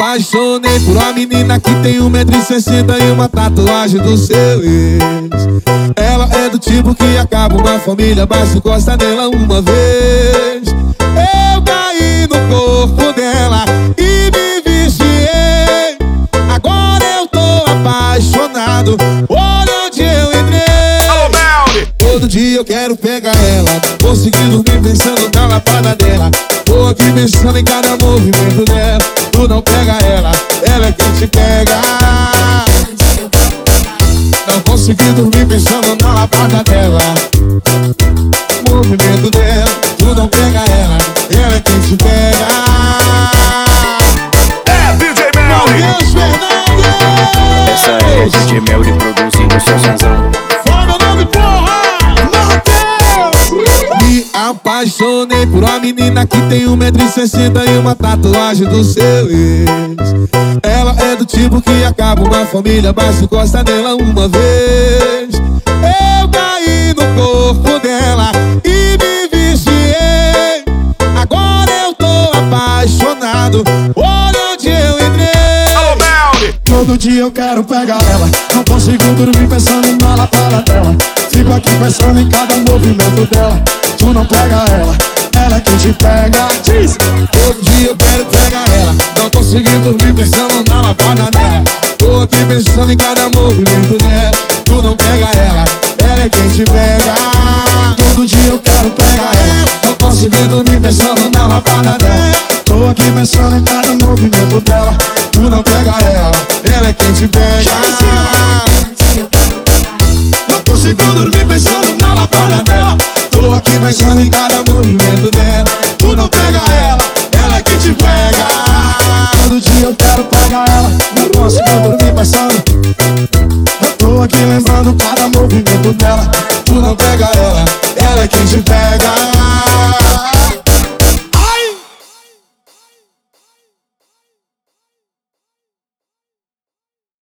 apaixonei por uma menina que tem 1,60 m e uma tatuagem do seu ex. Ela é do tipo que acaba uma família, mas tu gosta dela uma vez. Eu caí no corpo dela e me viciei. Agora eu tô apaixonado, olha onde eu entrei. Todo dia eu quero pegar ela, consegui dormir pensando na lapada dela. Tô aqui pensando em cada movimento dela. Tu não pega ela, ela é quem te pega. Não consegui dormir pensando na lapada dela. Movimento dela, tu não pega ela, ela é quem te pega. É DJ Melly. Deus, Fernando! Essa é DJ Melly produzindo seu sonzão. Fala meu nome, porra! Me apaixonei por uma menina que tem 1,60 m e uma tatuagem do seu ex. Ela é do tipo que acaba uma família, mas tu gosta dela uma vez. Eu caí no corpo dela e me viciei. Agora eu tô apaixonado, olha onde eu entrei. Todo dia eu quero pegar ela, não consigo dormir pensando na lapada dela. Fico aqui pensando em cada movimento dela. Tu não pega ela, ela é quem te pega. Diz! Todo dia eu quero pegar ela, não consegui dormir pensando na lapada dela. Tô aqui pensando em cada movimento dela. Tu não pega ela, ela é quem te pega. Todo dia eu quero pegar ela, Não consegui dormir pensando na lapada dela. tô aqui pensando em cada movimento dela. Tu não pega ela é quem te pega. Não consigo dormir pensando na lapada dela. Tô aqui pensando em cada movimento dela. Tu não pega ela é quem te pega. Todo dia eu quero pegar ela, não consigo dormir pensando. Eu tô aqui lembrando cada movimento dela. Tu não pega ela é quem te pega.